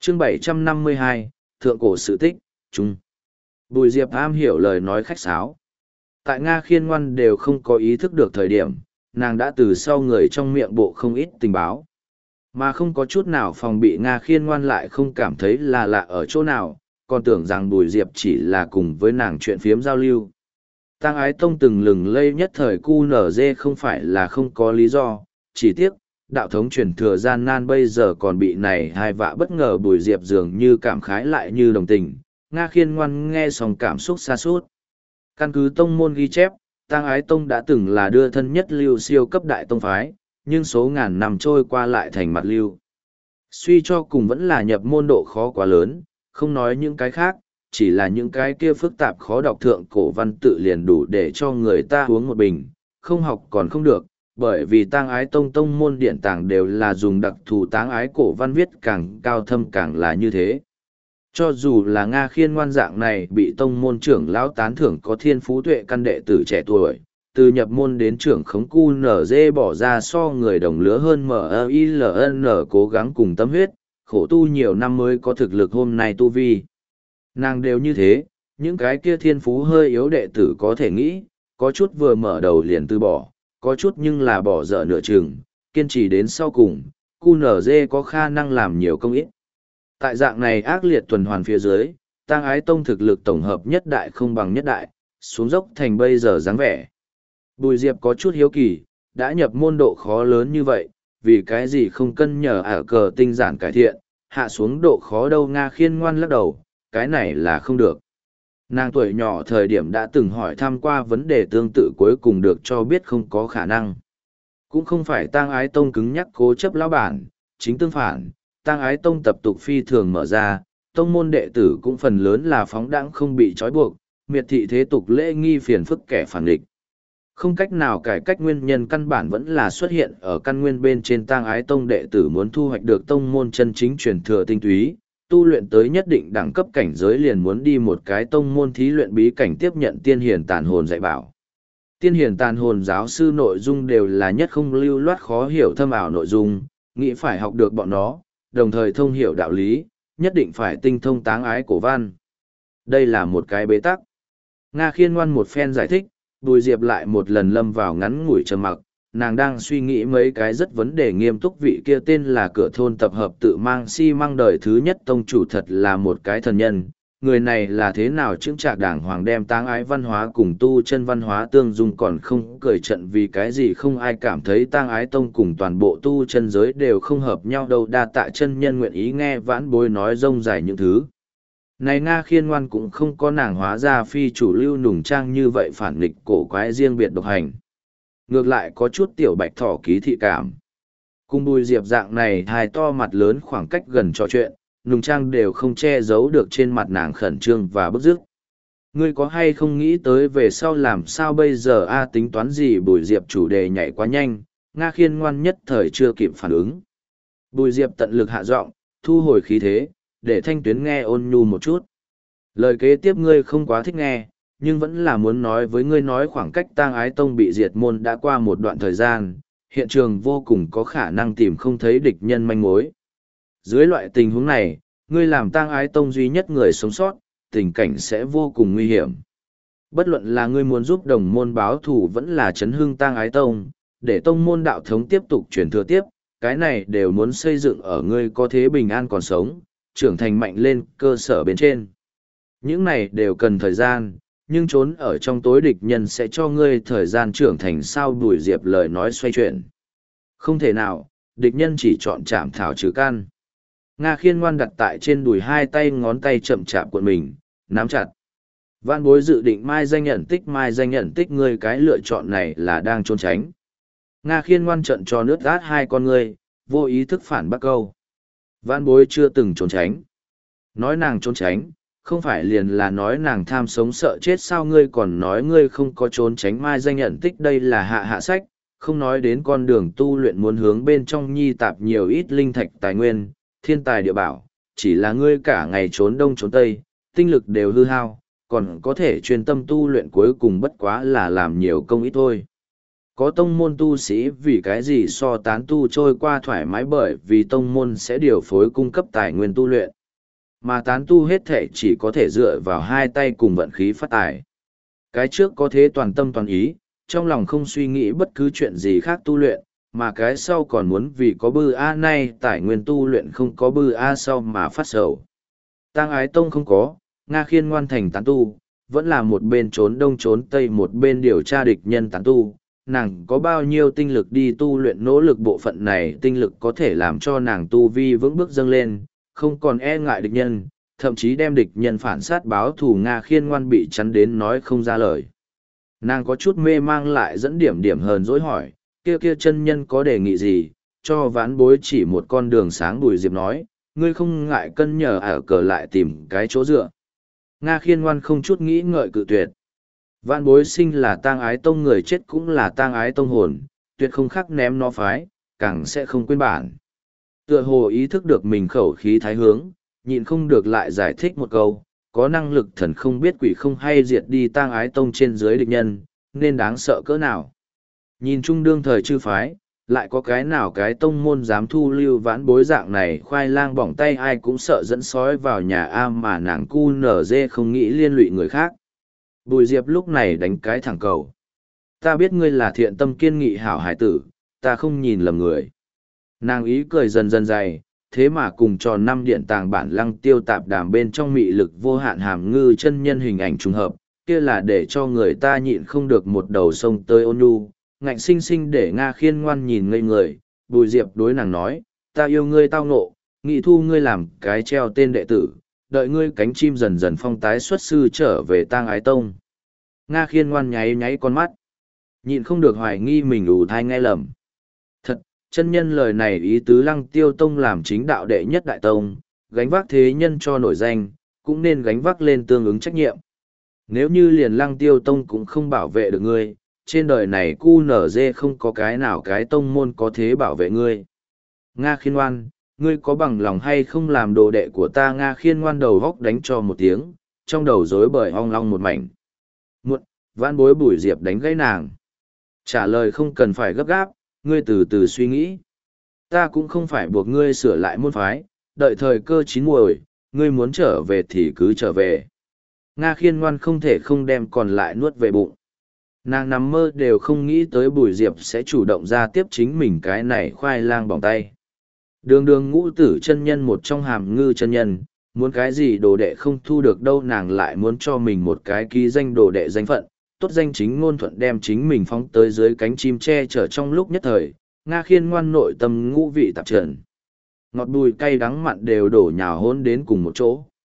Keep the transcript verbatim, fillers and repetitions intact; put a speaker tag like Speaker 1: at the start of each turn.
Speaker 1: chương bảy trăm năm mươi hai, Thượng cổ sự tích, Trung. Bùi Diệp am hiểu lời nói khách sáo. Tại Nga Khiên Ngoan đều không có ý thức được thời điểm, nàng đã từ sau người trong miệng bộ không ít tình báo. Mà không có chút nào phòng bị Nga Khiên Ngoan lại không cảm thấy là lạ ở chỗ nào, còn tưởng rằng Bùi Diệp chỉ là cùng với nàng chuyện phiếm giao lưu. Tăng Ái Tông từng lừng lây nhất thời cu nở dê không phải là không có lý do, chỉ tiếc, đạo thống truyền thừa gian nan bây giờ còn bị này hai vạ bất ngờ. Bùi Diệp dường như cảm khái lại như đồng tình, Nga Khiên Ngoan nghe xong cảm xúc xa suốt. Căn cứ tông môn ghi chép, Tăng Ái Tông đã từng là đưa thân nhất lưu siêu cấp đại tông phái, nhưng số ngàn năm trôi qua lại thành mặt lưu. Suy cho cùng vẫn là nhập môn độ khó quá lớn, không nói những cái khác, chỉ là những cái kia phức tạp khó đọc thượng cổ văn tự liền đủ để cho người ta uống một bình, không học còn không được, bởi vì Tang Ái Tông tông môn điện tàng đều là dùng đặc thù táng ái cổ văn viết càng cao thâm càng là như thế. Cho dù là Nga Khiên Ngoan dạng này bị tông môn trưởng lão tán thưởng có thiên phú tuệ căn đệ tử trẻ tuổi, từ nhập môn đến trưởng khống cu nở dê bỏ ra so người đồng lứa hơn em i lờ en cố gắng cùng tâm huyết, khổ tu nhiều năm mới có thực lực hôm nay tu vi. Nàng đều như thế, những cái kia thiên phú hơi yếu đệ tử có thể nghĩ, có chút vừa mở đầu liền từ bỏ, có chút nhưng là bỏ dở nửa chừng, kiên trì đến sau cùng, cu nở dê có khả năng làm nhiều công ít. Tại dạng này ác liệt tuần hoàn phía dưới, Tang Ái Tông thực lực tổng hợp nhất đại không bằng nhất đại, xuống dốc thành bây giờ dáng vẻ. Bùi Diệp có chút hiếu kỳ, đã nhập môn độ khó lớn như vậy, vì cái gì không cân nhờ ả cờ tinh giản cải thiện, hạ xuống độ khó đâu. Nga Khiên Ngoan lắc đầu, cái này là không được. Nàng tuổi nhỏ thời điểm đã từng hỏi thăm qua vấn đề tương tự cuối cùng được cho biết không có khả năng. Cũng không phải Tang Ái Tông cứng nhắc cố chấp lão bản, chính tương phản, Tang Ái Tông tập tục phi thường mở ra, tông môn đệ tử cũng phần lớn là phóng đãng không bị trói buộc, miệt thị thế tục lễ nghi phiền phức kẻ phản địch. Không cách nào cải cách nguyên nhân căn bản vẫn là xuất hiện ở căn nguyên bên trên. Tang Ái Tông đệ tử muốn thu hoạch được tông môn chân chính truyền thừa tinh túy, tu luyện tới nhất định đẳng cấp cảnh giới liền muốn đi một cái tông môn thí luyện bí cảnh tiếp nhận tiên hiền tàn hồn dạy bảo. Tiên hiền tàn hồn giáo sư nội dung đều là nhất không lưu loát khó hiểu thâm ảo nội dung, nghĩ phải học được bọn nó, đồng thời thông hiểu đạo lý, nhất định phải tinh thông táng ái cổ văn. Đây là một cái bế tắc. Nga Khiên Ngoan một phen giải thích, Bùi Diệp lại một lần lâm vào ngắn ngủi trầm mặc, nàng đang suy nghĩ mấy cái rất vấn đề nghiêm túc. Vị kia tên là Cửa Thôn tập hợp tự mang xi măng đời thứ nhất tông chủ thật là một cái thần nhân, người này là thế nào chững chạc đàng hoàng đem táng ái văn hóa cùng tu chân văn hóa tương dung còn không cười trận. Vì cái gì không ai cảm thấy tang ái tông cùng toàn bộ tu chân giới đều không hợp nhau đâu. Đa tạ chân nhân nguyện ý nghe vãn bối nói rông dài những thứ này. Nga Khiên Ngoan cũng không có nàng hóa ra phi chủ lưu nùng trang như vậy phản nghịch cổ quái riêng biệt độc hành, ngược lại có chút tiểu bạch thỏ ký thị cảm. Cùng Bùi Diệp dạng này hài to mặt lớn khoảng cách gần trò chuyện, nùng trang đều không che giấu được trên mặt nàng khẩn trương và bức rứt. Ngươi có hay không nghĩ tới về sau làm sao bây giờ a tính toán gì? Bùi Diệp chủ đề nhảy quá nhanh, Nga Khiên Ngoan nhất thời chưa kịp phản ứng. Bùi Diệp tận lực hạ giọng, thu hồi khí thế, để Thanh Tuyến nghe ôn nhu một chút. Lời kế tiếp ngươi không quá thích nghe, nhưng vẫn là muốn nói với ngươi. Nói khoảng cách Tang Ái Tông bị diệt môn đã qua một đoạn thời gian, hiện trường vô cùng có khả năng tìm không thấy địch nhân manh mối. Dưới loại tình huống này, ngươi làm Tang Ái Tông duy nhất người sống sót, tình cảnh sẽ vô cùng nguy hiểm. Bất luận là ngươi muốn giúp đồng môn báo thù vẫn là chấn hưng Tang Ái Tông, để tông môn đạo thống tiếp tục truyền thừa tiếp, cái này đều muốn xây dựng ở ngươi có thế bình an còn sống, trưởng thành mạnh lên cơ sở bên trên. Những này đều cần thời gian, nhưng trốn ở trong tối địch nhân sẽ cho ngươi thời gian trưởng thành sao? Bùi Diệp lời nói xoay chuyển. Không thể nào, địch nhân chỉ chọn chạm thảo trừ căn. Nga Khiên Ngoan đặt tại trên đùi hai tay ngón tay chậm chạp cuộn mình, nắm chặt. Vạn bối dự định mai danh nhận tích, mai danh nhận tích. Ngươi cái lựa chọn này là đang trốn tránh. Nga Khiên Ngoan trợn cho nước át hai con ngươi, vô ý thức phản bác câu. Vạn bối chưa từng trốn tránh. Nói nàng trốn tránh, không phải liền là nói nàng tham sống sợ chết sao? Ngươi còn nói ngươi không có trốn tránh mai danh nhận tích. Đây là hạ hạ sách, không nói đến con đường tu luyện muốn hướng bên trong nhi tạp nhiều ít linh thạch tài nguyên, thiên tài địa bảo, chỉ là ngươi cả ngày trốn đông trốn tây, tinh lực đều hư hao, còn có thể chuyên tâm tu luyện cuối cùng bất quá là làm nhiều công ít thôi. Có tông môn tu sĩ vì cái gì so tán tu trôi qua thoải mái? Bởi vì tông môn sẽ điều phối cung cấp tài nguyên tu luyện. Mà tán tu hết thể chỉ có thể dựa vào hai tay cùng vận khí phát tài. Cái trước có thế toàn tâm toàn ý, trong lòng không suy nghĩ bất cứ chuyện gì khác tu luyện, mà cái sau còn muốn vì có bư a nay tài nguyên tu luyện không có bư a sau mà phát sầu. Tang Ái Tông không có, Nga Khiên ngoan thành tán tu, vẫn là một bên trốn đông trốn tây một bên điều tra địch nhân tán tu. Nàng có bao nhiêu tinh lực đi tu luyện nỗ lực bộ phận này tinh lực có thể làm cho nàng tu vi vững bước dâng lên, không còn e ngại địch nhân, thậm chí đem địch nhân phản sát báo thù Nga Khiên ngoan bị chắn đến nói không ra lời. Nàng có chút mê mang lại dẫn điểm điểm hờn dỗi hỏi, kia kia chân nhân có đề nghị gì, cho vãn bối chỉ một con đường sáng. Bùi Diệp nói, ngươi không ngại cân nhờ ở cờ lại tìm cái chỗ dựa. Nga Khiên ngoan không chút nghĩ ngợi cự tuyệt. Vãn bối sinh là Tang Ái Tông, người chết cũng là Tang Ái Tông hồn, tuyệt không khắc ném nó phái, càng sẽ không quên bản. Tựa hồ ý thức được mình khẩu khí thái hướng, nhịn không được lại giải thích một câu, có năng lực thần không biết quỷ không hay diệt đi Tang Ái Tông trên dưới địch nhân, nên đáng sợ cỡ nào. Nhìn chung đương thời chư phái, lại có cái nào cái tông môn dám thu lưu vãn bối dạng này khoai lang bỏng tay ai cũng sợ dẫn sói vào nhà A mà nàng cu nở dê không nghĩ liên lụy người khác. Bùi Diệp lúc này đánh cái thẳng cầu. Ta biết ngươi là thiện tâm kiên nghị hảo hải tử, ta không nhìn lầm người. Nàng ý cười dần dần dày, thế mà cùng tròn năm điện tàng bản lăng tiêu tạp đàm bên trong mị lực vô hạn hàm ngư chân nhân hình ảnh trùng hợp, kia là để cho người ta nhịn không được một đầu sông tới ôn nhu, ngạnh sinh sinh để Nga Khiên ngoan nhìn ngây người. Bùi Diệp đối nàng nói, ta yêu ngươi tao ngộ, nghị thu ngươi làm cái treo tên đệ tử, đợi ngươi cánh chim dần dần phong tái xuất sư trở về Tang Ái Tông. Nga Khiên ngoan nháy nháy con mắt, nhịn không được hoài nghi mình ủ thai nghe lầm. Thật, chân nhân lời này ý tứ Lăng Tiêu Tông làm chính đạo đệ nhất đại tông, gánh vác thế nhân cho nổi danh, cũng nên gánh vác lên tương ứng trách nhiệm. Nếu như liền Lăng Tiêu Tông cũng không bảo vệ được ngươi, trên đời này cu nở dê không có cái nào cái tông môn có thế bảo vệ ngươi. Nga Khiên ngoan, ngươi có bằng lòng hay không làm đồ đệ của ta? Nga Khiên ngoan đầu góc đánh cho một tiếng, trong đầu rối bời ong long một mảnh. Muộn, vãn bối Bùi Diệp đánh gãy nàng. Trả lời không cần phải gấp gáp, ngươi từ từ suy nghĩ. Ta cũng không phải buộc ngươi sửa lại môn phái, đợi thời cơ chín muồi, ngươi muốn trở về thì cứ trở về. Nga Khiên ngoan không thể không đem còn lại nuốt về bụng. Nàng nằm mơ đều không nghĩ tới Bùi Diệp sẽ chủ động ra tiếp chính mình cái này khoai lang bỏng tay. Đường đường ngũ tử chân nhân một trong hàm ngư chân nhân, muốn cái gì đồ đệ không thu được đâu, nàng lại muốn cho mình một cái ký danh đồ đệ danh phận, tốt danh chính ngôn thuận đem chính mình phóng tới dưới cánh chim che chở. Trong lúc nhất thời, Nga Khiên ngoan nội tâm ngũ vị tạp trần. Ngọt bùi cay đắng mặn đều đổ nhào hôn đến cùng một chỗ.